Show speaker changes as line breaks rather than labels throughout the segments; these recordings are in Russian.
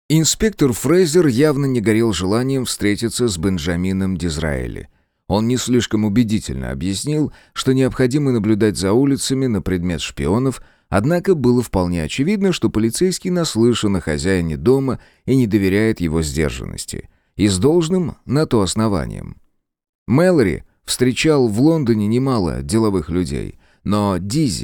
Инспектор Фрейзер явно не горел желанием встретиться с Бенджамином Дизраэли. Он не слишком убедительно объяснил, что необходимо наблюдать за улицами на предмет шпионов, однако было вполне очевидно, что полицейский наслышан о хозяине дома и не доверяет его сдержанности. И с должным на то основанием. Мэлори встречал в Лондоне немало деловых людей, но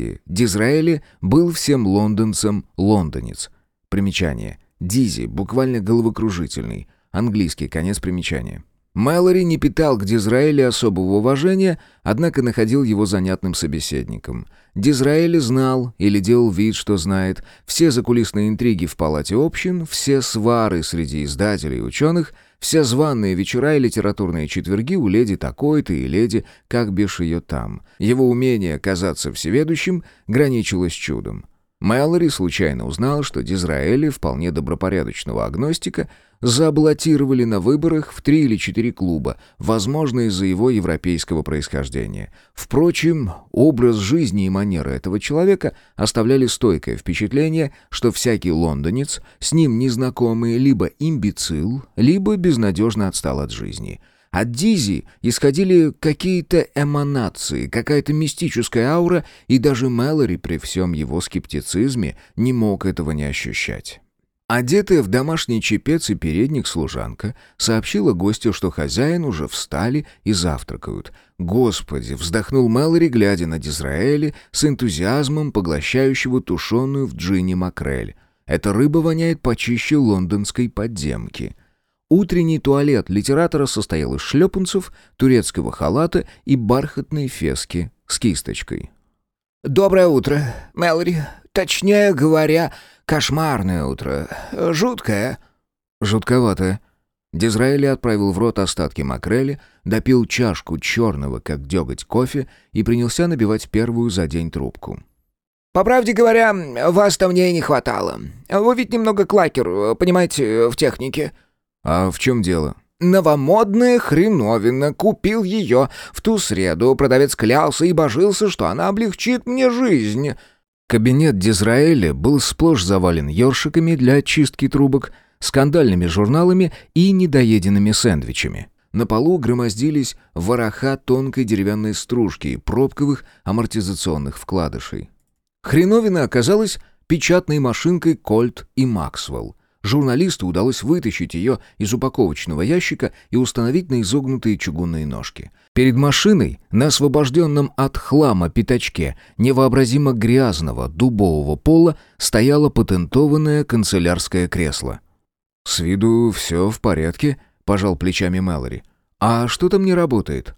Дизраэли был всем лондонцам лондонец. Примечание. Дизи, буквально головокружительный. Английский, конец примечания. Мэлори не питал к Дизраэли особого уважения, однако находил его занятным собеседником. Дизраэли знал или делал вид, что знает, все закулисные интриги в палате общин, все свары среди издателей и ученых, все званые вечера и литературные четверги у леди такой-то и леди, как бишь ее там. Его умение казаться всеведущим граничило с чудом. Мэлори случайно узнал, что Дизраэли, вполне добропорядочного агностика, заблокировали на выборах в 3 или 4 клуба, возможно, из-за его европейского происхождения. Впрочем, образ жизни и манеры этого человека оставляли стойкое впечатление, что всякий лондонец, с ним незнакомый, либо имбецил, либо безнадежно отстал от жизни. От Дизи исходили какие-то эманации, какая-то мистическая аура, и даже Мэлори при всем его скептицизме не мог этого не ощущать. Одетая в домашний чепец и передник служанка сообщила гостю, что хозяин уже встали и завтракают. «Господи!» — вздохнул Мэлори, глядя на Дизраэли с энтузиазмом поглощающего тушеную в джине макрель. «Эта рыба воняет почище лондонской подземки». Утренний туалет литератора состоял из шлепанцев, турецкого халата и бархатной фески с кисточкой.
«Доброе утро, Мэлори. Точнее говоря, кошмарное утро. Жуткое».
«Жутковатое». Дизраэли отправил в рот остатки макрели, допил чашку черного, как деготь, кофе и принялся набивать первую за день трубку.
«По правде говоря, вас-то мне и не хватало. Вы ведь немного клакер, понимаете, в технике».
«А в чем дело?»
«Новомодная хреновина. Купил ее в ту среду. Продавец клялся и божился, что она облегчит мне жизнь».
Кабинет Дизраэли был сплошь завален ёршиками для очистки трубок, скандальными журналами и недоеденными сэндвичами. На полу громоздились вороха тонкой деревянной стружки и пробковых амортизационных вкладышей. Хреновина оказалась печатной машинкой «Кольт» и «Максвелл». Журналисту удалось вытащить ее из упаковочного ящика и установить на изогнутые чугунные ножки. Перед машиной, на освобожденном от хлама пятачке невообразимо грязного дубового пола, стояло патентованное канцелярское кресло. «С виду все в порядке», — пожал плечами Мэлори. «А что там не работает?»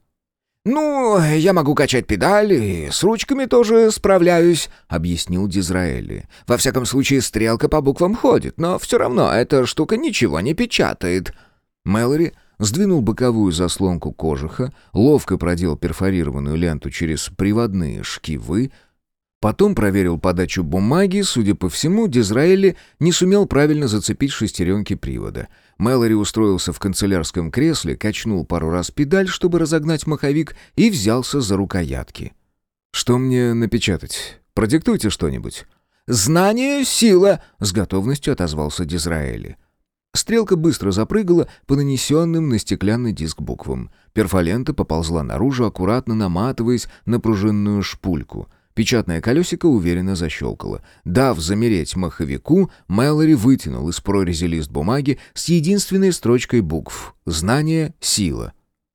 «Ну, я могу качать педали, и с ручками тоже справляюсь», — объяснил Дизраэли. «Во всяком случае, стрелка по буквам ходит, но все равно эта штука ничего не печатает».
Мэлори сдвинул боковую заслонку кожуха, ловко продел перфорированную ленту через приводные шкивы, потом проверил подачу бумаги. Судя по всему, Дизраэли не сумел правильно зацепить шестеренки привода. Мэлори устроился в канцелярском кресле, качнул пару раз педаль, чтобы разогнать маховик, и взялся за рукоятки. «Что мне напечатать? Продиктуйте что-нибудь».
«Знание — сила»,
— с готовностью отозвался Дизраэли. Стрелка быстро запрыгала по нанесенным на стеклянный диск буквам. Перфолента поползла наружу, аккуратно наматываясь на пружинную шпульку. Печатное колесико уверенно защелкало. Дав замереть маховику, Мэлори вытянул из прорези лист бумаги с единственной строчкой букв «Знание — сила».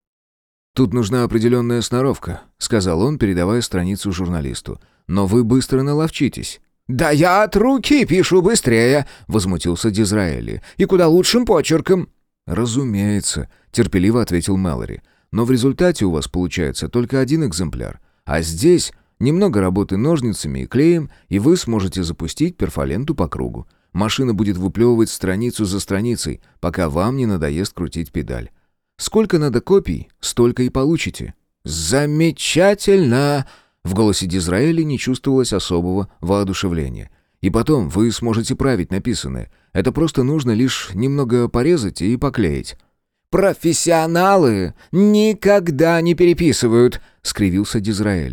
«Тут нужна определенная сноровка», — сказал он, передавая страницу журналисту. «Но вы быстро наловчитесь».
«Да я от руки пишу быстрее», — возмутился Дизраэли. «И куда лучшим почерком».
«Разумеется», — терпеливо ответил Мэлори. «Но в результате у вас получается только один экземпляр. А здесь немного работы ножницами и клеем, и вы сможете запустить перфоленту по кругу. Машина будет выплевывать страницу за страницей, пока вам не надоест крутить педаль. Сколько надо копий, столько и получите».
«Замечательно!»
В голосе Дизраэли не чувствовалось особого воодушевления. «И потом вы сможете править написанное. Это просто нужно лишь немного порезать и поклеить».
«Профессионалы никогда не переписывают», — скривился Дизраэли.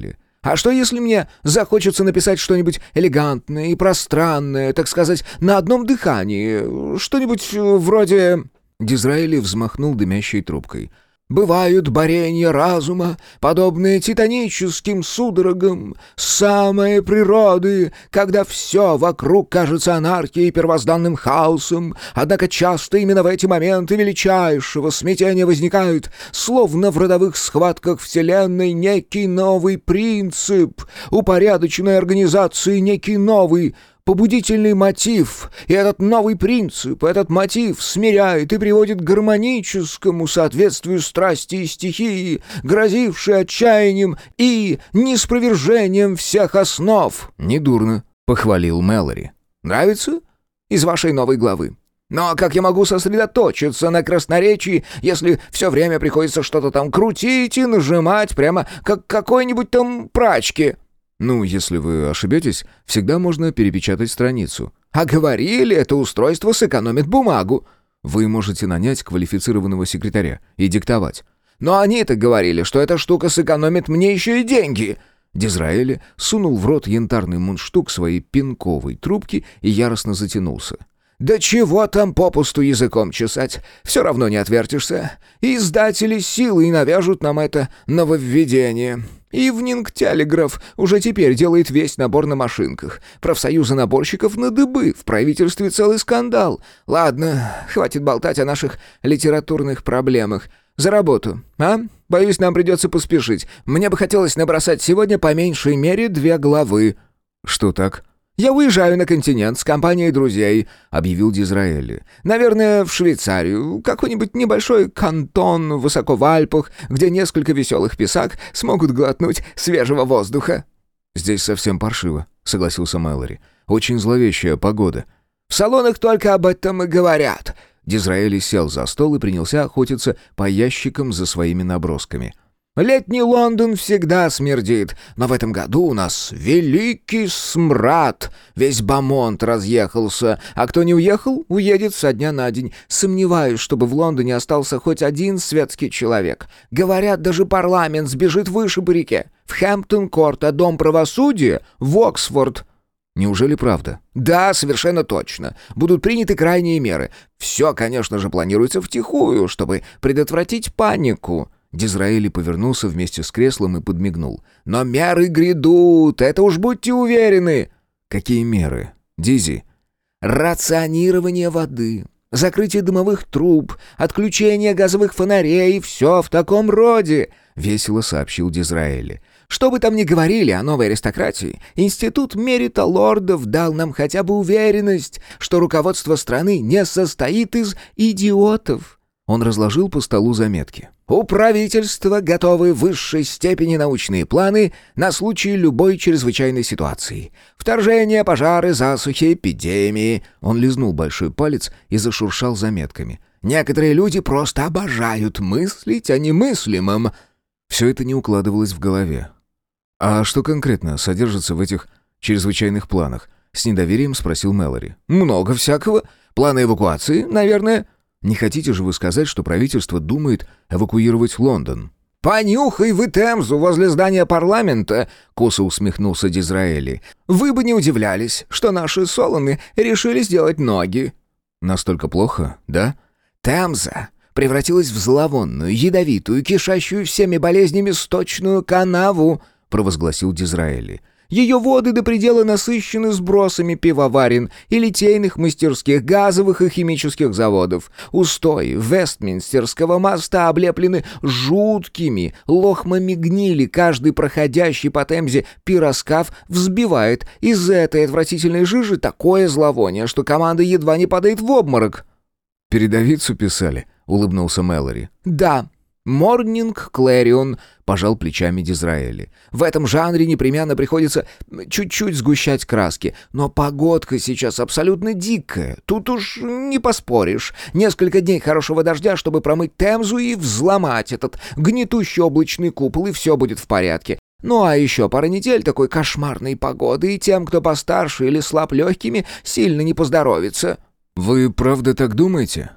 А что, если мне захочется написать что-нибудь элегантное и пространное, так сказать, на одном дыхании? Что-нибудь вроде...»
Дизраэли взмахнул дымящей трубкой.
«Бывают борения разума, подобные титаническим судорогам самой природы, когда все вокруг кажется анархией и первозданным хаосом, однако часто именно в эти моменты величайшего смятения возникает, словно в родовых схватках Вселенной, некий новый принцип, упорядоченной организации некий новый побудительный мотив, и этот новый принцип, этот мотив смиряет и приводит к гармоническому соответствию страсти и стихии, грозившей отчаянием и неспровержением всех основ».
«Недурно», — похвалил Мэлори.
«Нравится? Из вашей новой главы. Но как я могу сосредоточиться на красноречии, если все время приходится что-то там крутить и нажимать прямо как какой-нибудь там прачки?»
«Ну, если вы ошибетесь, всегда можно перепечатать страницу».
«А говорили, это устройство сэкономит бумагу».
«Вы можете нанять квалифицированного секретаря и диктовать».
«Но они-то говорили, что эта штука сэкономит мне еще и деньги».
Дизраэли сунул в рот янтарный мундштук своей пенковой трубки и яростно затянулся.
«Да чего там попусту языком чесать? Все равно не отвертишься. Издатели силой навяжут нам это нововведение. Ивнинг Телеграф уже теперь делает весь набор на машинках. Профсоюзы наборщиков на дыбы, в правительстве целый скандал. Ладно, хватит болтать о наших литературных проблемах. За работу, а? Боюсь, нам придется поспешить. Мне бы хотелось набросать сегодня по меньшей мере 2 главы».
«Что так?»
«Я уезжаю на континент с компанией друзей», — объявил Дизраэли. «Наверное, в Швейцарию, какой-нибудь небольшой кантон высоко в Альпах, где несколько веселых писак смогут глотнуть свежего воздуха».
«Здесь совсем паршиво», — согласился Мэлори. «Очень зловещая погода».
«В салонах только об этом и говорят».
Дизраэли сел за стол и принялся охотиться по ящикам за своими набросками.
«Летний Лондон всегда смердит, но в этом году у нас великий смрад. Весь Бамонт разъехался, а кто не уехал, уедет со дня на день. Сомневаюсь, чтобы в Лондоне остался хоть один светский человек. Говорят, даже парламент сбежит выше по реке. В Хэмптон-Корт, а Дом правосудия — в Оксфорд».
«Неужели правда?»
«Да, совершенно точно. Будут приняты крайние меры. Все, конечно же, планируется втихую, чтобы предотвратить панику».
Дизраэли повернулся вместе с креслом и подмигнул.
«Но меры грядут, это уж будьте уверены».
«Какие меры, Дизи?»
«Рационирование воды, закрытие дымовых труб, отключение газовых фонарей, все в таком роде», — весело сообщил Дизраэли. «Что бы там ни говорили о новой аристократии, институт Мерита Лордов дал нам хотя бы уверенность, что руководство страны не состоит из идиотов».
Он разложил по столу заметки.
«У правительства готовы в высшей степени научные планы на случай любой чрезвычайной ситуации. Вторжения, пожары, засухи, эпидемии».
Он лизнул большой палец и зашуршал заметками.
«Некоторые люди просто обожают мыслить о немыслимом».
Все это не укладывалось в голове. «А что конкретно содержится в этих чрезвычайных планах?» — с недоверием спросил Мэлори.
«Много всякого. Планы эвакуации, наверное».
«Не хотите же вы сказать, что правительство думает эвакуировать Лондон?»
«Понюхай вы Темзу возле здания парламента», — косо усмехнулся Дизраэли. «Вы бы не удивлялись, что наши Солоны решили сделать ноги».
«Настолько плохо, да?»
«Темза превратилась в зловонную, ядовитую, кишащую всеми болезнями сточную канаву», — провозгласил Дизраэли. «Ее воды до предела насыщены сбросами пивоварен и литейных мастерских, газовых и химических заводов. Устои Вестминстерского моста облеплены жуткими лохмами гнили. Каждый проходящий по Темзе пироскаф взбивает из этой отвратительной жижи такое зловоние, что команда едва не падает в обморок».
«Передовицу писали», — улыбнулся Мэлори.
«Да». «Морнинг Клэрион», — пожал плечами Дизраэли. «В этом жанре непременно приходится чуть-чуть сгущать краски. Но погодка сейчас абсолютно дикая. Тут уж не поспоришь. Несколько дней хорошего дождя, чтобы промыть Темзу и взломать этот гнетущий облачный купол, и все будет в порядке. Ну а еще пара недель такой кошмарной погоды, и тем, кто постарше или слаб легкими, сильно не поздоровится».
«Вы правда так думаете?»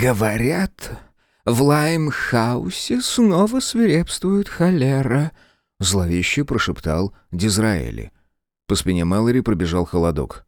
«Говорят, в Лаймхаусе снова свирепствует холера»,
— зловеще прошептал Дизраэли. По спине Мэлори пробежал холодок.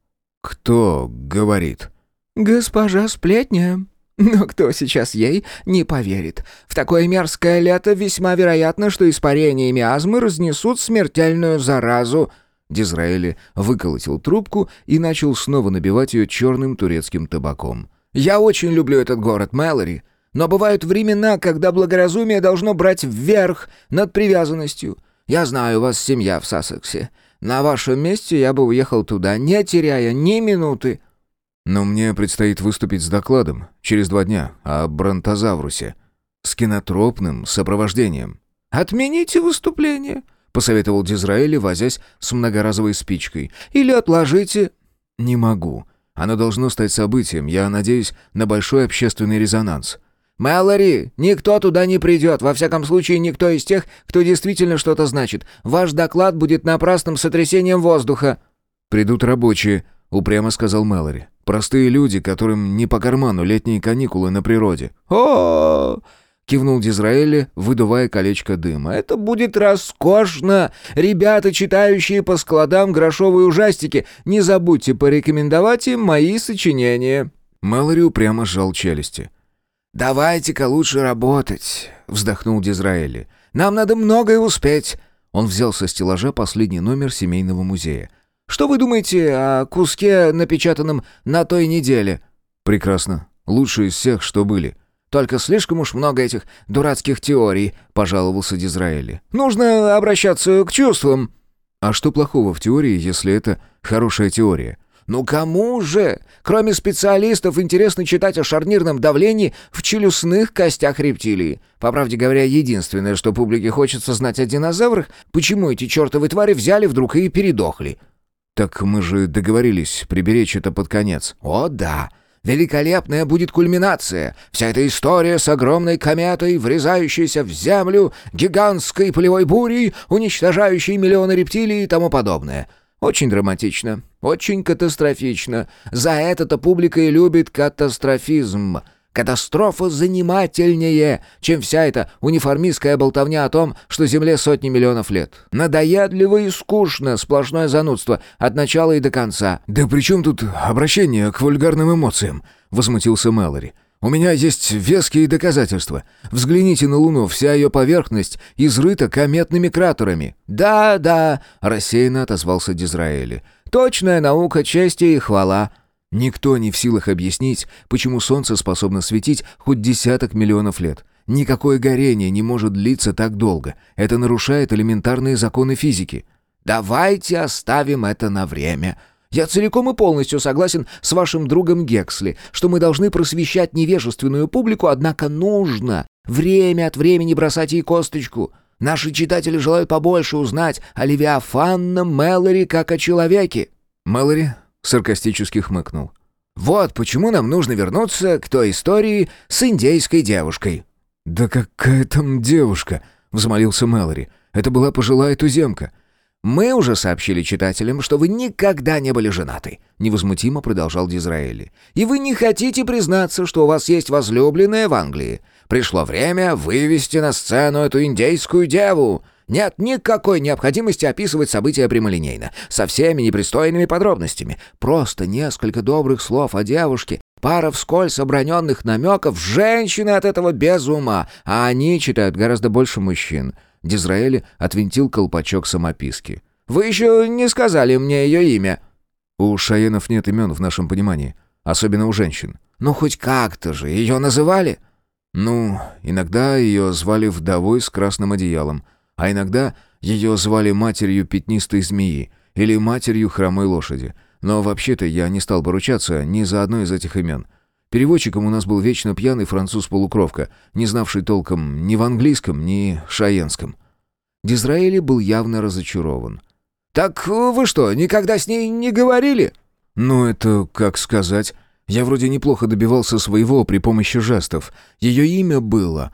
«Кто говорит?»
«Госпожа Сплетня. Но кто сейчас ей не поверит? В такое мерзкое лето весьма вероятно, что испарения и миазмы разнесут смертельную заразу». Дизраэли выколотил трубку и начал снова набивать ее черным турецким табаком. «Я очень люблю этот город, Мэлори. Но бывают времена, когда благоразумие должно брать вверх над привязанностью. Я знаю, у вас семья в Сассексе. На вашем месте я бы уехал туда, не теряя ни минуты».
«Но мне предстоит выступить с докладом через 2 дня о бронтозаврусе. С кинотропным сопровождением».
«Отмените выступление», — посоветовал Дизраэли, возясь с многоразовой спичкой. «Или отложите».
«Не могу. Оно должно стать событием. Я надеюсь на большой общественный резонанс».
«Мэлори, никто туда не придет. Во всяком случае, никто из тех, кто действительно что-то значит. Ваш доклад будет напрасным сотрясением воздуха».
«Придут рабочие», — упрямо сказал Мэлори. «Простые люди, которым не по карману летние каникулы на природе».
«О-о-о!» — кивнул Дизраэли, выдувая колечко дыма. «Это будет роскошно! Ребята, читающие по складам грошовые ужастики, не забудьте порекомендовать им мои сочинения».
Мэлори упрямо сжал челюсти.
«Давайте-ка лучше работать», — вздохнул Дизраэли. «Нам надо многое успеть».
Он взял со стеллажа последний номер семейного музея.
«Что вы думаете о куске, напечатанном на той неделе?»
«Прекрасно. Лучший из всех, что были».
«Только слишком уж много этих дурацких теорий», — пожаловался Дизраэли. «Нужно обращаться к чувствам».
«А что плохого в теории, если это хорошая теория?»
«Ну кому же? Кроме специалистов, интересно читать о шарнирном давлении в челюстных костях рептилии. По правде говоря, единственное, что публике хочется знать о динозаврах, почему эти чертовы твари взяли вдруг и передохли».
«Так мы же договорились приберечь это под конец».
«О да! Великолепная будет кульминация. Вся эта история с огромной кометой, врезающейся в Землю, гигантской полевой бурей, уничтожающей миллионы рептилий и тому подобное. Очень драматично, очень катастрофично. За это-то публика и любит катастрофизм. Катастрофа занимательнее, чем вся эта униформистская болтовня о том, что Земле сотни миллионов лет. Надоедливо и скучно, сплошное занудство, от начала и до конца».
«Да при чем тут обращение к вульгарным эмоциям?» — возмутился Мэлори. «У меня есть веские доказательства. Взгляните на Луну, вся ее поверхность изрыта кометными кратерами».
«Да», — рассеянно отозвался Дизраэли. «Точная наука, честь и хвала».
Никто не в силах объяснить, почему Солнце способно светить хоть десяток миллионов лет. Никакое горение не может длиться так долго. Это нарушает элементарные законы физики.
«Давайте оставим это на время. Я целиком и полностью согласен с вашим другом Гексли, что мы должны просвещать невежественную публику, однако нужно время от времени бросать ей косточку. Наши читатели желают побольше узнать о Левиафанном Мэлори как о человеке».
Мэлори саркастически хмыкнул.
«Вот почему нам нужно вернуться к той истории с индейской девушкой».
«Да какая там девушка?» — взмолился Мэлори. «Это была пожилая туземка».
«Мы уже сообщили читателям, что вы никогда не были женаты», — невозмутимо продолжал Дизраэли. «И вы не хотите признаться, что у вас есть возлюбленная в Англии. Пришло время вывести на сцену эту индейскую деву. Нет никакой необходимости описывать события прямолинейно, со всеми непристойными подробностями. Просто несколько добрых слов о девушке, пара вскользь оброненных намеков. Женщины от этого без ума, а они читают гораздо больше мужчин». Дизраэли отвинтил колпачок самописки. «Вы еще не сказали мне ее имя».
«У шаенов нет имен в нашем понимании, особенно у женщин».
«Ну, хоть как-то же ее называли?»
«Ну, иногда ее звали вдовой с красным одеялом, а иногда ее звали матерью пятнистой змеи или матерью хромой лошади. Но вообще-то я не стал поручаться ни за одно из этих имен. Переводчиком у нас был вечно пьяный француз-полукровка, не знавший толком ни в английском, ни шаенском». Дизраэли был явно разочарован.
«Так вы что, никогда с ней не говорили?»
«Ну, это как сказать. Я вроде неплохо добивался своего при помощи жестов. Ее имя было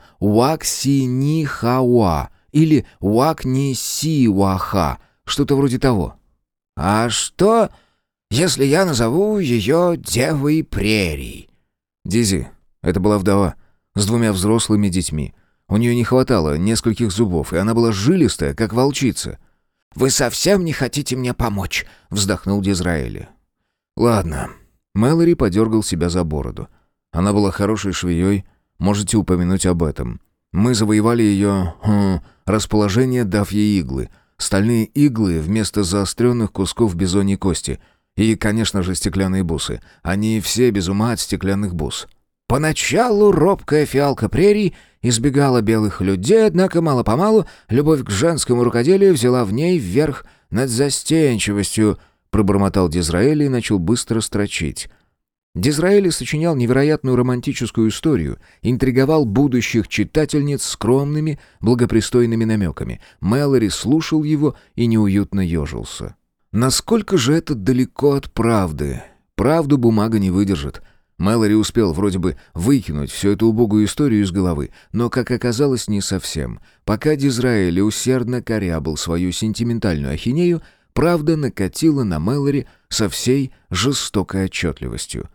Уаксинихауа или Уакнисиуаха, что-то вроде того».
«А что, если я назову ее Девой Прерий?»
Дизи, это была вдова, с 2 взрослыми детьми. У нее не хватало нескольких зубов, и она была жилистая, как волчица.
«Вы совсем не хотите мне помочь?» — вздохнул Дизраэли.
«Ладно». Мэлори подергал себя за бороду. Она была хорошей швеей, можете упомянуть об этом. Мы завоевали ее расположение, дав ей иглы. Стальные иглы вместо заостренных кусков бизоньей кости. И, конечно же, стеклянные бусы. Они все без ума от стеклянных бус.
Поначалу робкая фиалка прерий избегала белых людей, однако мало-помалу любовь к женскому рукоделию взяла в ней вверх над застенчивостью, пробормотал Дизраэли и начал быстро строчить. Дизраэли сочинял невероятную романтическую историю, интриговал будущих читательниц скромными, благопристойными намеками. Мэлори слушал его и неуютно ежился. Насколько же это далеко от правды? Правду бумага не выдержит. Мэлори успел вроде бы выкинуть всю эту убогую историю из головы, но, как оказалось, не совсем. Пока Дизраэли усердно корябал свою сентиментальную ахинею, правда накатила на Мэлори со всей жестокой отчетливостью.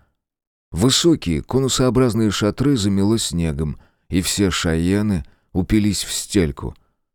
Высокие конусообразные шатры замело снегом, и все шайены упились в стельку.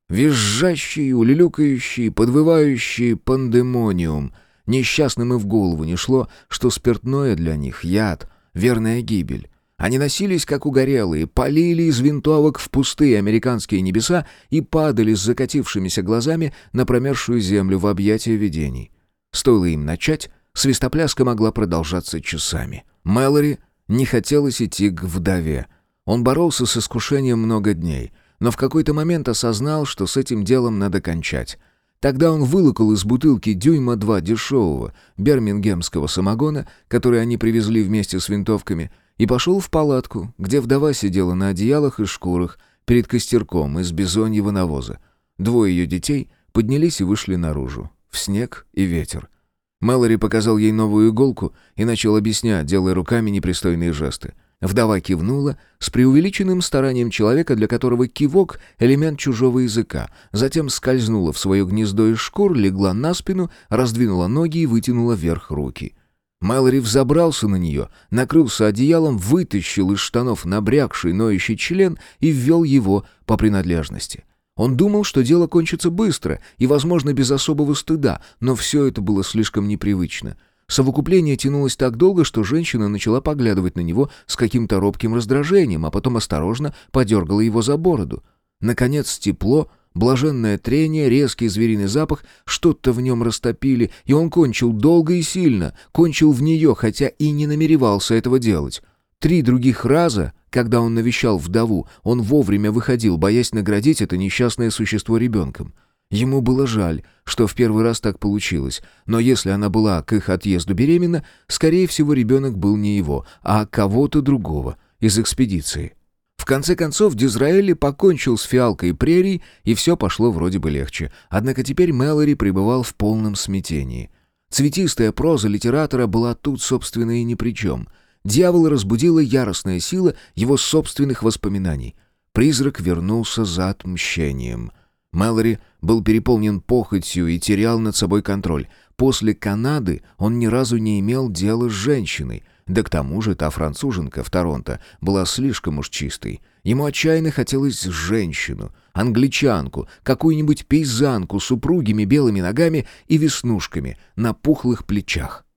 Визжащий, улюлюкающий, подвывающий пандемониум. Несчастным и в голову не шло, что спиртное для них — яд, верная гибель. Они носились, как угорелые, палили из винтовок в пустые американские небеса и падали с закатившимися глазами на промерзшую землю в объятия видений. Стоило им начать, свистопляска могла продолжаться часами. Мэлори не хотелось идти к вдове. Он боролся с искушением много дней, но в какой-то момент осознал, что с этим делом надо кончать. Тогда он вылокал из бутылки дюйма 2 дешевого бирмингемского самогона, который они привезли вместе с винтовками, и пошел в палатку, где вдова сидела на одеялах и шкурах перед костерком из бизоньего навоза. 2 ее детей поднялись и вышли наружу, в снег и ветер. Мэлори показал ей новую иголку и начал объяснять, делая руками непристойные жесты. Вдова кивнула с преувеличенным старанием человека, для которого кивок — элемент чужого языка. Затем скользнула в свое гнездо из шкур, легла на спину, раздвинула ноги и вытянула вверх руки. Мэлори взобрался на нее, накрылся одеялом, вытащил из штанов набрякший ноющий член и ввел его по принадлежности. Он думал, что дело кончится быстро и, возможно, без особого стыда, но все это было слишком непривычно. Совокупление тянулось так долго, что женщина начала поглядывать на него с каким-то робким раздражением, а потом осторожно подергала его за бороду. Наконец тепло, блаженное трение, резкий звериный запах что-то в нем растопили, и он кончил долго и сильно, кончил в нее, хотя и не намеревался этого делать. 3 других раза, когда он навещал вдову, он вовремя выходил, боясь наградить это несчастное существо ребенком. Ему было жаль, что в первый раз так получилось, но если она была к их отъезду беременна, скорее всего, ребенок был не его, а кого-то другого из экспедиции. В конце концов, Дизраэли покончил с фиалкой прерий, и все пошло вроде бы легче. Однако теперь Мэлори пребывал в полном смятении. Цветистая проза литератора была тут, собственно, и ни при чем. Дьявола разбудила яростная сила его собственных воспоминаний. Призрак вернулся за отмщением. Мэлори был переполнен похотью и терял над собой контроль. После Канады он ни разу не имел дела с женщиной. Да к тому же та француженка в Торонто была слишком уж чистой. Ему отчаянно хотелось женщину, англичанку, какую-нибудь пейзанку с упругими белыми ногами и веснушками на пухлых плечах.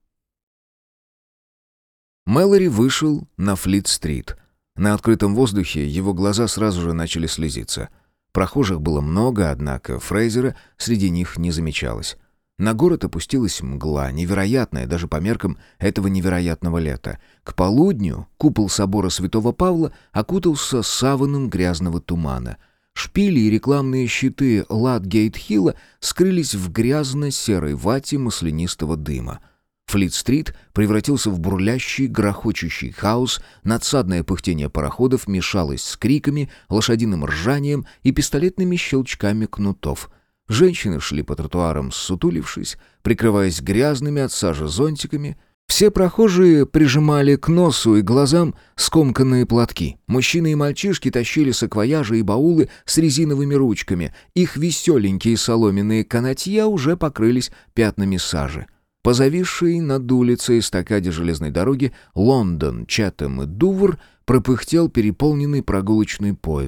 Мэлори вышел на Флит-стрит. На открытом воздухе его глаза сразу же начали слезиться. Прохожих было много, однако Фрейзера среди них не замечалось. На город опустилась мгла, невероятная даже по меркам этого невероятного лета. К полудню купол собора Святого Павла окутался саваном грязного тумана. Шпили и рекламные щиты Ладгейт-Хилла скрылись в грязно-серой вате маслянистого дыма. Флит-стрит превратился в бурлящий, грохочущий хаос, надсадное пыхтение пароходов мешалось с криками, лошадиным ржанием и пистолетными щелчками кнутов. Женщины шли по тротуарам, ссутулившись, прикрываясь грязными от сажи зонтиками. Все прохожие прижимали к носу и глазам скомканные платки. Мужчины и мальчишки тащили саквояжи и баулы с резиновыми ручками. Их веселенькие соломенные канатья уже покрылись пятнами сажи. По зависшей над улицей эстакаде железной дороги Лондон, Чатем и Дувр пропыхтел переполненный прогулочный поезд.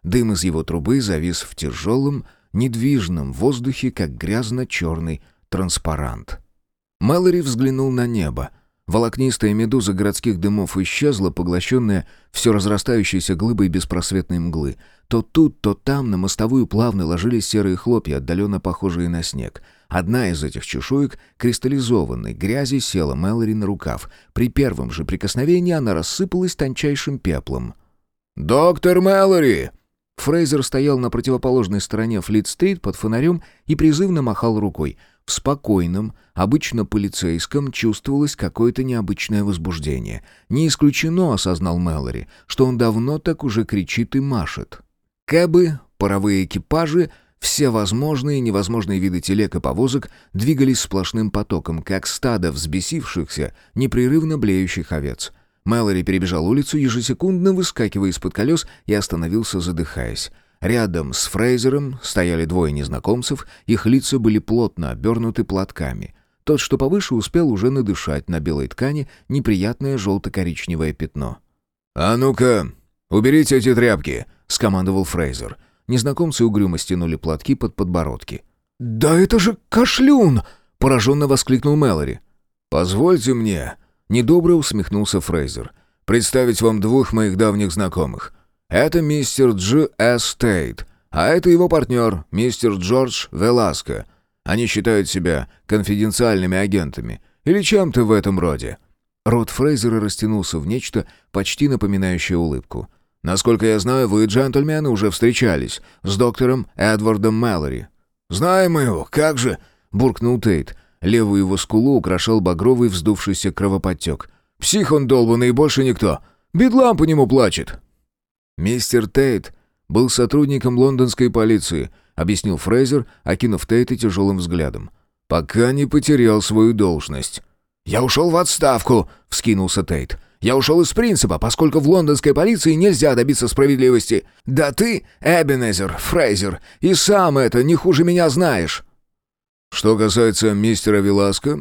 Дым из его трубы завис в тяжелом, недвижном воздухе, как грязно-черный транспарант. Мэлори взглянул на небо. Волокнистая медуза городских дымов исчезла, поглощенная все разрастающейся глыбой беспросветной мглы. То тут, то там на мостовую плавно ложились серые хлопья, отдаленно похожие на снег. Одна из этих чешуек кристаллизованной грязи села Мэлори на рукав. При первом же прикосновении она рассыпалась тончайшим пеплом. «Доктор Мэлори!» Фрейзер стоял на противоположной стороне Флит-стрит под фонарем и призывно махал рукой. В спокойном, обычно полицейском, чувствовалось какое-то необычное возбуждение. Не исключено, осознал Мэлори, что он давно так уже кричит и машет. Кэбы, паровые экипажи, все возможные и невозможные виды телег и повозок двигались сплошным потоком, как стадо взбесившихся, непрерывно блеющих овец. Мэлори перебежал улицу, ежесекундно выскакивая из-под колес, и остановился, задыхаясь. Рядом с Фрейзером стояли двое незнакомцев, их лица были плотно обернуты платками. Тот, что повыше, успел уже надышать на белой ткани неприятное желто-коричневое пятно. «А ну-ка, уберите эти тряпки!» — скомандовал Фрейзер. Незнакомцы угрюмо стянули платки под подбородки. «Да это же кашлюн!» — пораженно воскликнул Мэлори. «Позвольте мне...» — недобро усмехнулся Фрейзер. «Представить вам двух моих давних знакомых. Это мистер Дж. С. Тейт, а это его партнер, мистер Джордж Веласко. Они считают себя конфиденциальными агентами или чем-то в этом роде». Рот Фрейзера растянулся в нечто, почти напоминающее улыбку. «Насколько я знаю, вы, джентльмены, уже встречались с доктором Эдвардом Мэлори». «Знаем мы его, как же!» — буркнул Тейт. Левую его скулу украшал багровый вздувшийся кровоподтек. «Псих он долбанный и больше никто. Бедлам по нему плачет». «Мистер Тейт был сотрудником лондонской полиции», — объяснил Фрейзер, окинув Тейта тяжелым взглядом. «Пока не потерял свою должность». «Я ушел в отставку», — вскинулся Тейт. «Я ушел из принципа, поскольку в лондонской полиции нельзя добиться справедливости. Да ты, Эбенезер, Фрейзер, и сам это не хуже меня знаешь». «Что касается мистера Веласко,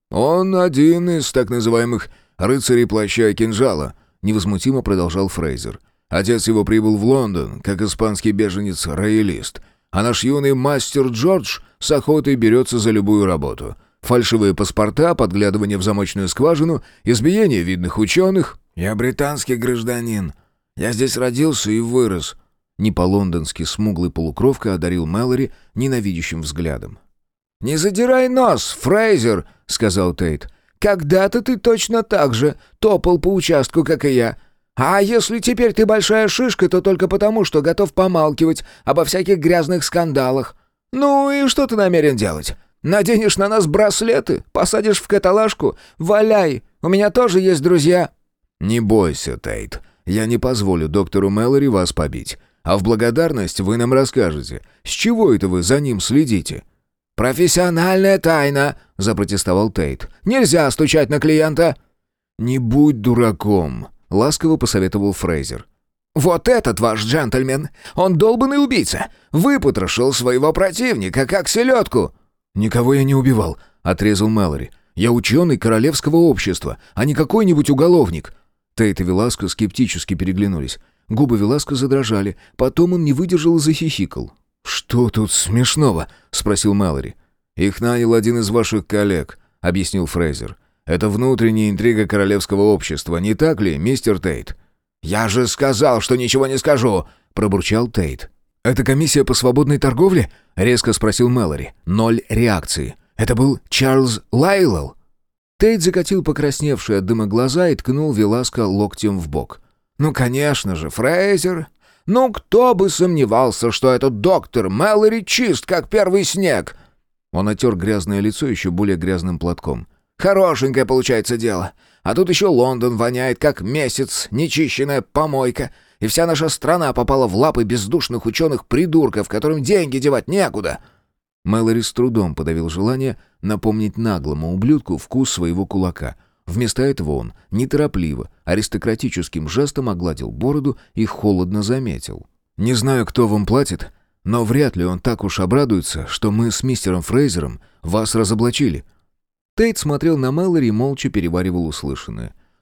он один из так называемых рыцарей плаща и кинжала», — невозмутимо продолжал Фрейзер. «Отец его прибыл в Лондон, как испанский беженец-роялист, а наш юный мастер Джордж с охотой берется за любую работу. Фальшивые паспорта, подглядывание в замочную скважину, избиение видных ученых». «Я британский гражданин. Я здесь родился и вырос». Не по-лондонски смуглый полукровка одарил Мэлори ненавидящим взглядом. «Не задирай нос, Фрейзер», — сказал Тейт. «Когда-то ты точно так же топал по участку, как и я. А если теперь ты большая шишка, то только потому, что готов помалкивать обо всяких грязных скандалах. Ну и что ты намерен делать? Наденешь на нас браслеты, посадишь в каталажку? Валяй, у меня тоже есть друзья». «Не бойся, Тейт, я не позволю доктору Мэлори вас побить. А в благодарность вы нам расскажете, с чего это вы за ним следите». «Профессиональная тайна», — запротестовал Тейт. «Нельзя стучать на клиента». «Не будь дураком», — ласково посоветовал Фрейзер. «Вот этот ваш джентльмен, он долбанный убийца, выпотрошил своего противника, как селедку». «Никого я не убивал», — отрезал Мэлори. «Я ученый королевского общества, а не какой-нибудь уголовник». Тейт и Веласко скептически переглянулись. Губы Веласко задрожали, потом он не выдержал и захихикал. «Что тут смешного?» — спросил Мэлори. «Их нанял один из ваших коллег», — объяснил Фрейзер. «Это внутренняя интрига королевского общества, не так ли, мистер Тейт?» «Я же сказал, что ничего не скажу!» — пробурчал Тейт. «Это комиссия по свободной торговле?» — резко спросил Мэлори. 0 реакции. «Это был Чарльз Лайлелл?» Тейт закатил покрасневшие от дыма глаза и ткнул Веласко локтем в бок. «Ну, конечно же, Фрейзер. Ну, кто бы сомневался, что этот доктор Мэлори чист, как первый снег!» Он отер грязное лицо еще более грязным платком. «Хорошенькое получается дело. А тут еще Лондон воняет, как месяц, нечищенная помойка, и вся наша страна попала в лапы бездушных ученых-придурков, которым деньги девать некуда». Мэлори с трудом подавил желание напомнить наглому ублюдку вкус своего кулака. Вместо этого он неторопливо, аристократическим жестом огладил бороду и холодно заметил. «Не знаю, кто вам платит, но вряд ли он так уж обрадуется, что мы с мистером Фрейзером вас разоблачили». Тейт смотрел на Мэлори и молча переваривал услышанное.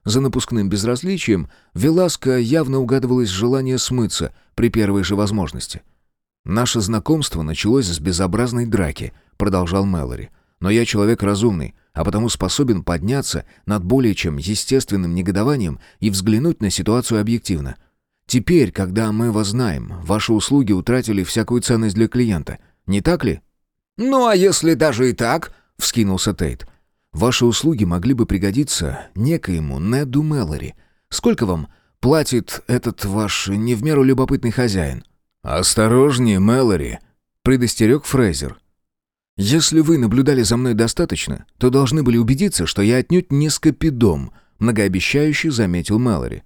За напускным безразличием Веласко явно угадывалось желание смыться при первой же возможности. «Наше знакомство началось с безобразной драки», — продолжал Мэлори. «Но я человек разумный, а потому способен подняться над более чем естественным негодованием и взглянуть на ситуацию объективно. Теперь, когда мы вас знаем, ваши услуги утратили всякую ценность для клиента. Не так ли?»
«Ну, а если даже и так?» — вскинулся Тейт.
«Ваши услуги могли бы пригодиться некоему Неду Мэлори. Сколько вам платит этот ваш не в меру любопытный хозяин?» «Осторожнее, Мэлори», — предостерег Фрейзер. «Если вы наблюдали за мной достаточно, то должны были убедиться, что я отнюдь не скопидом», — многообещающе заметил Мэлори.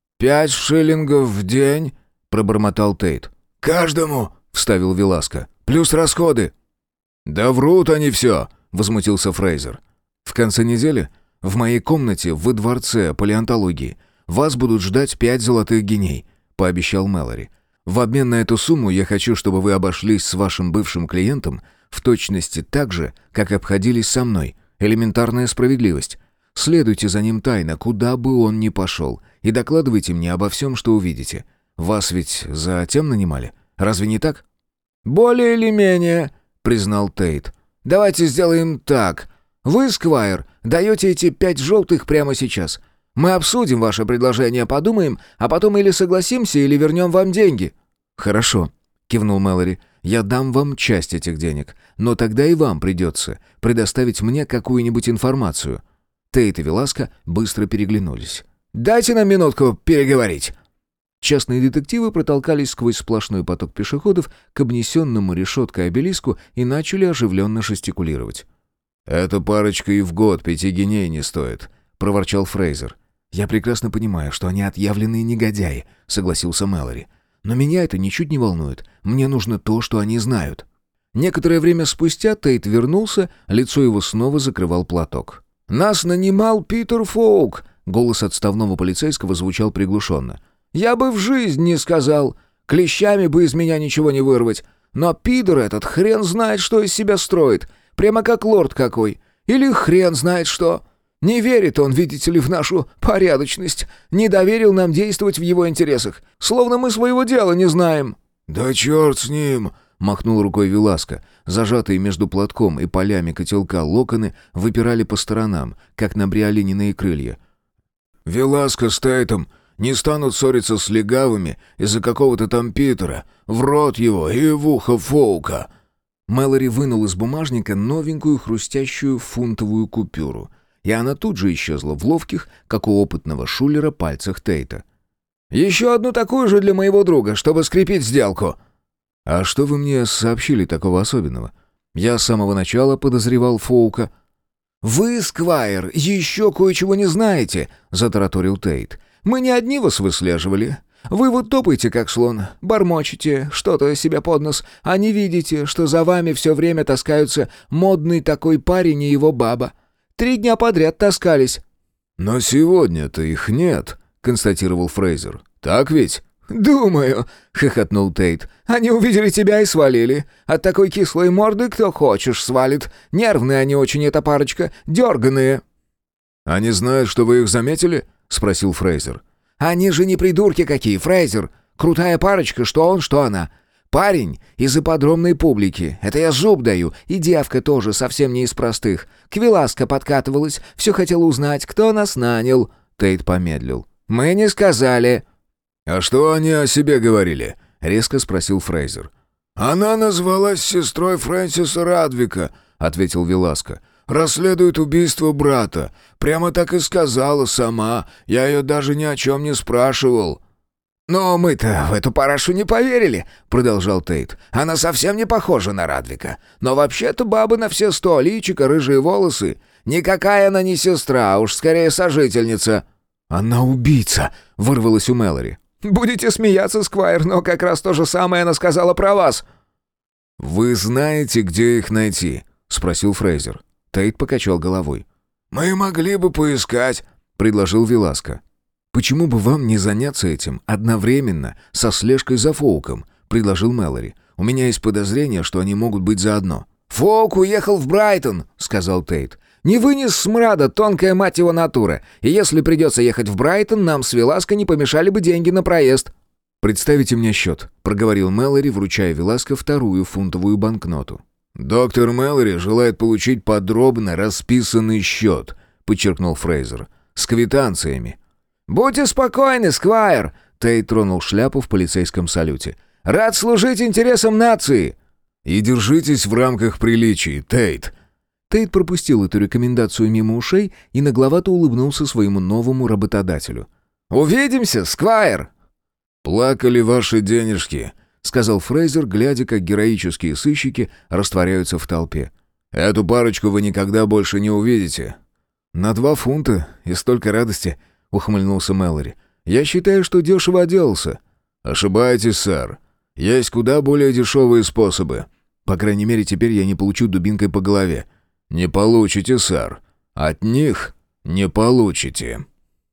5 шиллингов в день?» — пробормотал Тейт.
«Каждому»,
— вставил Веласко.
«Плюс расходы».
«Да врут они все», — возмутился Фрейзер.
«В конце недели в моей комнате во дворце палеонтологии вас будут ждать 5 золотых гиней», — пообещал Мэлори. «В обмен на эту сумму я хочу, чтобы вы обошлись с вашим бывшим клиентом в точности так же, как обходились со мной. Элементарная справедливость. Следуйте за ним тайно, куда бы он ни пошел, и докладывайте мне обо всем, что увидите. Вас ведь затем нанимали? Разве не так?»
«Более или менее», — признал Тейт. «Давайте сделаем так. Вы, Сквайр, даете эти 5 желтых прямо сейчас. Мы обсудим ваше предложение, подумаем, а потом или согласимся, или вернем вам деньги».
«Хорошо», — кивнул Мэлори. «Я дам вам часть этих денег, но тогда и вам придется предоставить мне какую-нибудь информацию». Тейт и Веласко быстро переглянулись.
«Дайте нам минутку переговорить».
Частные детективы протолкались сквозь сплошной поток пешеходов к обнесенному решеткой обелиску и начали оживленно жестикулировать.
«Эта парочка и в год 5 гиней не стоит», — проворчал Фрейзер.
«Я прекрасно понимаю, что они отъявленные негодяи», — согласился Мэлори. «Но меня это ничуть не волнует. Мне нужно то, что они знают». Некоторое время спустя Тейт вернулся, лицо его снова закрывал платок.
«Нас нанимал Питер Фоук»,
— голос отставного полицейского звучал приглушенно.
«Я бы в жизнь не сказал. Клещами бы из меня ничего не вырвать. Но Питер этот хрен знает, что из себя строит. Прямо как лорд какой. Или хрен знает что. Не верит он, видите ли, в нашу порядочность. Не доверил нам действовать в его интересах. Словно мы своего дела не знаем».
«Да черт с ним!»
— махнул рукой Веласко. Зажатые между платком и полями котелка локоны выпирали по сторонам, как набриолининые крылья.
«Веласко с Тейтом не станут ссориться с легавыми из-за какого-то там Питера. В рот его и в ухо Фоука».
Мэлори вынул из бумажника новенькую хрустящую фунтовую купюру, и она тут же исчезла в ловких, как у опытного шулера, пальцах Тейта.
«Еще одну такую же для моего друга, чтобы скрепить сделку».
«А что вы мне сообщили такого особенного? Я с самого начала подозревал Фоука».
«Вы, Сквайр, еще кое-чего не знаете», — затараторил Тейт. «Мы не одни вас выслеживали. Вы вот топаете, как слон, бормочете что-то себе под нос, а не видите, что за вами все время таскаются модный такой парень и его баба. 3 дня подряд таскались».
«Но сегодня-то их нет», — констатировал Фрейзер. «Так ведь?»
«Думаю», — хохотнул Тейт. «Они увидели тебя и свалили. От такой кислой морды кто хочешь свалит. Нервные они очень, эта парочка, дерганые».
«Они знают, что вы их заметили?» — спросил Фрейзер.
«Они же не придурки какие, Фрейзер. Крутая парочка, что он, что она. Парень из ипподромной публики. Это я зуб даю. И девка тоже совсем не из простых. К Веласко подкатывалась, все хотела узнать, кто нас нанял».
Тейт помедлил.
«Мы не сказали».
«А что они о себе говорили?»
— резко спросил Фрейзер.
«Она назвалась сестрой Фрэнсиса Радвика», — ответил Веласко. «Расследует убийство брата. Прямо так и сказала сама. Я ее даже ни о чем не спрашивал».
«Но мы-то в эту парашу не поверили», — продолжал Тейт. «Она совсем не похожа на Радвика. Но вообще-то баба на все 100, личико, рыжие волосы. Никакая она не сестра, а уж скорее сожительница».
«Она убийца», — вырвалась у Мэлори.
«Будете смеяться, Сквайр, но как раз то же самое она сказала про вас».
«Вы знаете, где их найти?» — спросил Фрейзер.
Тейт покачал головой.
«Мы могли бы поискать», — предложил Веласко.
«Почему бы вам не заняться этим одновременно со слежкой за Фоуком?» — предложил Мэлори. «У меня есть подозрение, что они могут быть заодно».
«Фоук уехал в Брайтон», — сказал Тейт. Не вынес смрада, тонкая мать его натура. И если придется ехать в Брайтон, нам с Веласко не помешали бы деньги на проезд».
«Представите мне счет», — проговорил Мэлори, вручая Веласко вторую фунтовую банкноту.
«Доктор Мэлори желает получить подробно расписанный счет», — подчеркнул Фрейзер. «С квитанциями».
«Будьте спокойны, Сквайр!» — Тейт тронул шляпу в полицейском салюте. «Рад служить интересам нации!»
«И держитесь в рамках приличий, Тейт!»
Тейт пропустил эту рекомендацию мимо ушей и нагловато улыбнулся своему новому работодателю.
«Увидимся, Сквайр!»
«Плакали ваши денежки»,
— сказал Фрейзер, глядя, как героические сыщики растворяются в толпе.
«Эту парочку вы никогда больше не увидите».
«На 2 фунта и столько радости», — ухмыльнулся Мэлори. «Я считаю, что дешево отделался».
«Ошибаетесь, сэр. Есть куда более дешевые способы».
«По крайней мере, теперь я не получу дубинкой по голове».
«Не получите, сэр. От них не получите».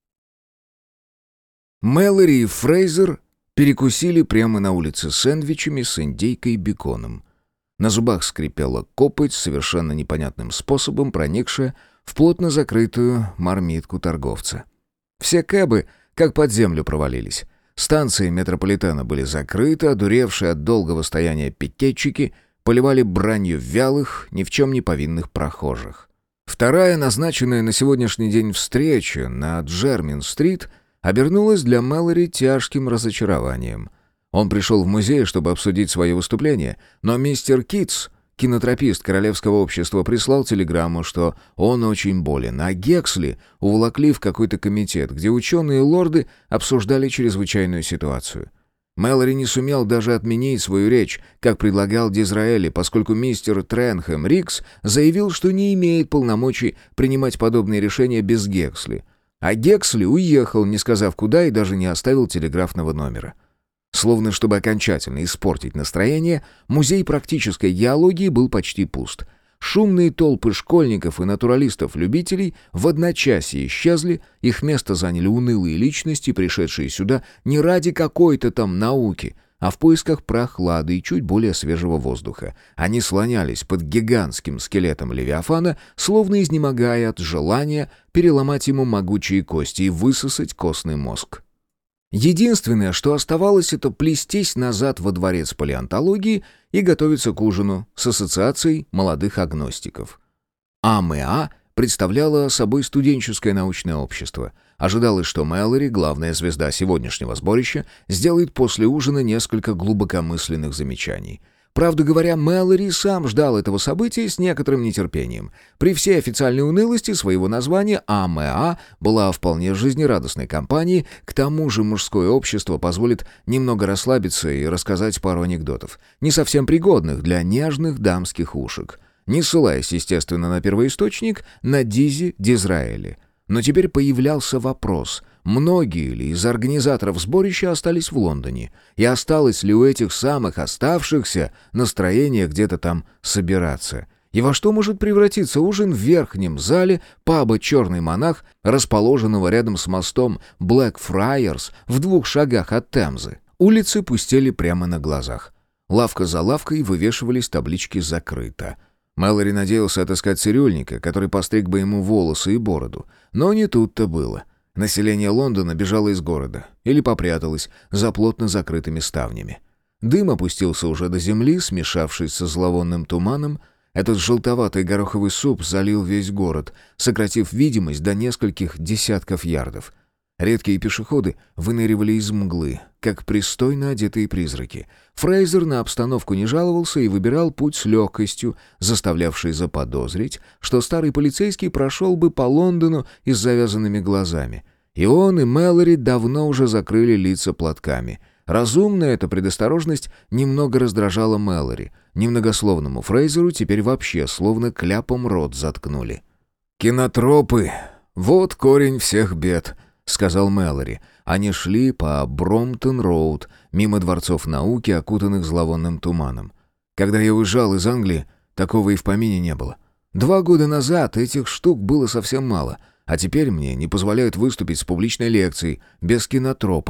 Мэлори и Фрейзер перекусили прямо на улице сэндвичами с индейкой и беконом. На зубах скрипела копоть, совершенно непонятным способом проникшая в плотно закрытую мармитку торговца. Все кэбы как под землю провалились. Станции метрополитена были закрыты, одуревшие от долгого стояния пикетчики поливали бранью вялых, ни в чем не повинных прохожих. Вторая, назначенная на сегодняшний день встреча на Джермин-стрит, обернулась для Мэлори тяжким разочарованием. Он пришел в музей, чтобы обсудить свое выступление, но мистер Китс, кинотропист Королевского общества, прислал телеграмму, что он очень болен, а Гексли уволокли в какой-то комитет, где ученые и лорды обсуждали чрезвычайную ситуацию. Мэлори не сумел даже отменить свою речь, как предлагал Дизраэли, поскольку мистер Тренхэм Рикс заявил, что не имеет полномочий принимать подобные решения без Гексли. А Гексли уехал, не сказав куда, и даже не оставил телеграфного номера. Словно чтобы окончательно испортить настроение, музей практической геологии был почти пуст. Шумные толпы школьников и натуралистов-любителей в одночасье исчезли, их место заняли унылые личности, пришедшие сюда не ради какой-то там науки, а в поисках прохлады и чуть более свежего воздуха. Они слонялись под гигантским скелетом Левиафана, словно изнемогая от желания переломать ему могучие кости и высосать костный мозг. Единственное, что оставалось, это плестись назад во дворец палеонтологии и готовиться к ужину с ассоциацией молодых агностиков. АМА представляла собой студенческое научное общество. Ожидалось, что Мэлори, главная звезда сегодняшнего сборища, сделает после ужина несколько глубокомысленных замечаний. Правду говоря, Мэлори сам ждал этого события с некоторым нетерпением. При всей официальной унылости своего названия АМА была вполне жизнерадостной компанией, к тому же мужское общество позволит немного расслабиться и рассказать пару анекдотов, не совсем пригодных для нежных дамских ушек, не ссылаясь, естественно, на первоисточник, на Дизи Дизраэли. Но теперь появлялся вопрос, многие ли из организаторов сборища остались в Лондоне, и осталось ли у этих самых оставшихся настроение где-то там собираться. И во что может превратиться ужин в верхнем зале паба «Черный монах», расположенного рядом с мостом Блэкфрайерс в 2 шагах от Темзы. Улицы пустели прямо на глазах. Лавка за лавкой вывешивались таблички «Закрыто». Мэлори надеялся отыскать цирюльника, который постриг бы ему волосы и бороду. Но не тут-то было. Население Лондона бежало из города или попряталось за плотно закрытыми ставнями. Дым опустился уже до земли, смешавшись со зловонным туманом. Этот желтоватый гороховый суп залил весь город, сократив видимость до нескольких десятков ярдов. Редкие пешеходы выныривали из мглы, как пристойно одетые призраки. Фрейзер на обстановку не жаловался и выбирал путь с легкостью, заставлявший заподозрить, что старый полицейский прошел бы по Лондону и с завязанными глазами. И он, и Мэлори давно уже закрыли лица платками. Разумная эта предосторожность немного раздражала Мэлори. Немногословному Фрейзеру теперь вообще словно кляпом рот заткнули. «Кинотропы — вот корень всех бед», — сказал Мэлори. Они шли по Бромптон-роуд, мимо дворцов науки, окутанных зловонным туманом. Когда я уезжал из Англии, такого и в помине не было. 2 года назад этих штук было совсем мало, а теперь мне не позволяют выступить с публичной лекцией без кинотропа.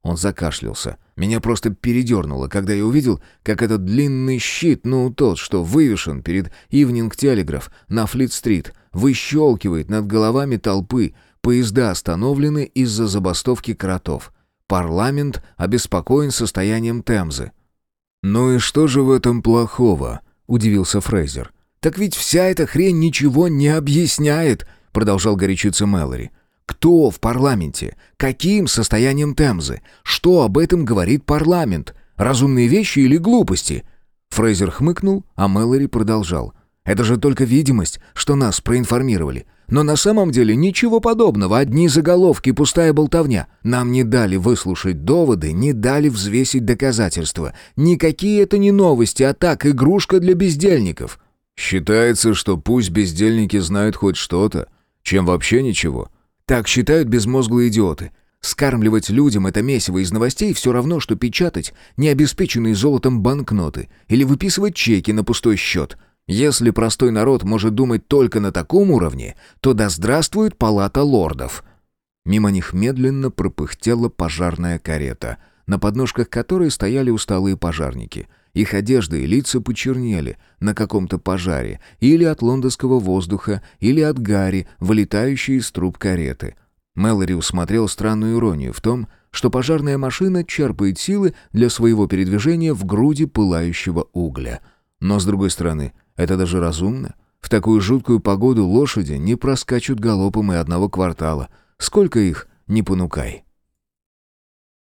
Он закашлялся. Меня просто передернуло, когда я увидел, как этот длинный щит, тот, что вывешен перед Ивнинг Телеграф на Флит-стрит, выщелкивает над головами толпы. Поезда остановлены из-за забастовки кротов. Парламент обеспокоен состоянием Темзы.
«Ну и что же в этом плохого?» — удивился Фрейзер.
«Так ведь вся эта хрень ничего не объясняет», — продолжал горячиться Мэлори. «Кто в парламенте? Каким состоянием Темзы? Что об этом говорит парламент? Разумные вещи или глупости?» Фрейзер хмыкнул, а Мэлори продолжал. «Это же только видимость, что нас проинформировали. Но на самом деле ничего подобного, одни заголовки, пустая болтовня. Нам не дали выслушать доводы, не дали взвесить доказательства. Никакие это не новости, а так, игрушка для бездельников».
«Считается, что пусть бездельники знают хоть что-то, чем вообще ничего».
Так считают безмозглые идиоты. Скармливать людям это месиво из новостей все равно, что печатать необеспеченные золотом банкноты или выписывать чеки на пустой счет. Если простой народ может думать только на таком уровне, то да здравствует палата лордов». Мимо них медленно пропыхтела пожарная карета, на подножках которой стояли усталые пожарники. Их одежды и лица почернели на каком-то пожаре, или от лондонского воздуха, или от гари, вылетающей из труб кареты. Мэлори усмотрел странную иронию в том, что пожарная машина черпает силы для своего передвижения в груди пылающего угля. Но, с другой стороны, это даже разумно. В такую жуткую погоду лошади не проскачут галопом и одного квартала. Сколько их, не понукай.